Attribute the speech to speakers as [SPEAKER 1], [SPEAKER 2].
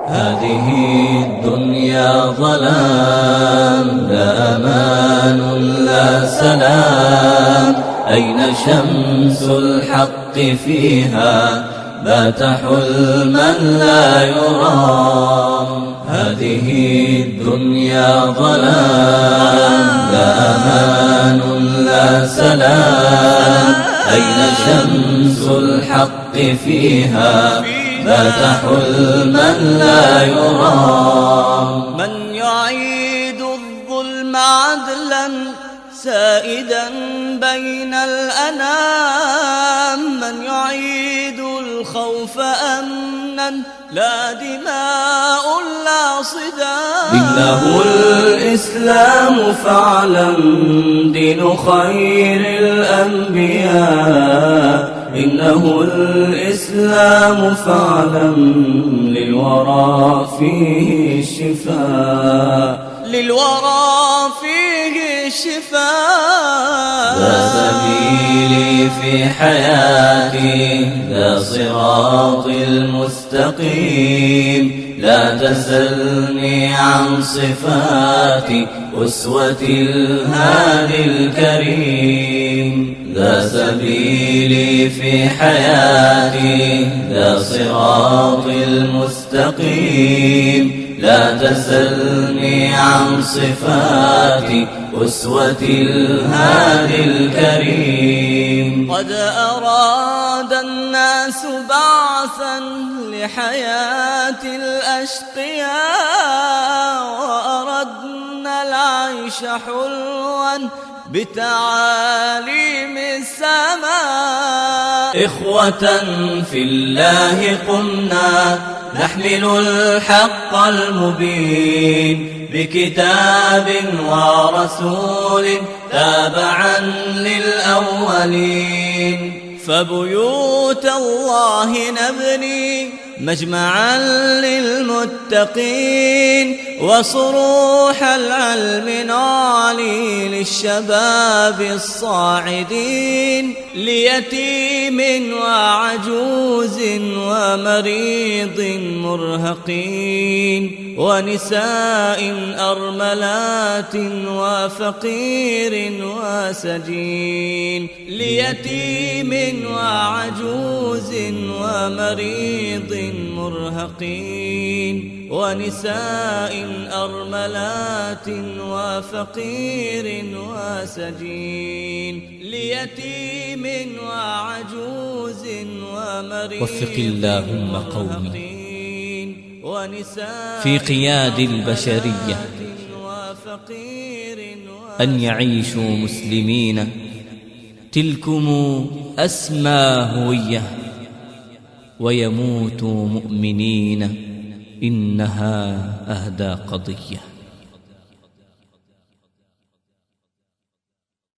[SPEAKER 1] هذه الدنيا ظلام، لا أمان لا سلام. أين شمس الحق فيها؟ بات حلما لا يرام. هذه الدنيا ظلام، لا أمان لا سلام. أين شمس الحق فيها؟ بات حلما لا يرام.
[SPEAKER 2] من يعيد الظلم عدلا سائدا بين الأنام، من يعيد الخوف أمنا لا دماء لا صدام.
[SPEAKER 1] إنه الإسلام فاعلم دين خير الأنبياء. إنه الإسلام فاعلم للورى فيه الشفاء.
[SPEAKER 2] للورى فيه الشفاء.
[SPEAKER 1] ذا سبيلي في حياتي، ذا صراطي المستقيم. لا تسلني عن صفاتي أسوة الهادي الكريم. ذا سبيلي في حياتي، ذا صراطي المستقيم. لا تسلني عن صفاتي أسوة الهادي الكريم.
[SPEAKER 2] قد أراد الناس بعثا لحياة الأشقياء، وأردنا العيش حلوا بتعاليم السماء.
[SPEAKER 1] إخوة في الله قمنا نحمل الحق المبين، بكتاب ورسول تابعا للأولين. فبيوت الله نبني مجمعا للمتقين، وصروح العلم نعلي للشباب الصاعدين. ليتيم وعجوز ومريض مرهقين، ونساء أرملات وفقير وسجين. ليتيم وعجوز ومريض مرهقين، ونساء أرملات وفقير وسجين. ليتيم وعجوز ومريض.
[SPEAKER 3] وفق اللهم قومي في قياد البشرية أن يعيشوا مسلمين، تلكم أسمى هوية، ويموتوا مؤمنين، إنها أهدى قضية.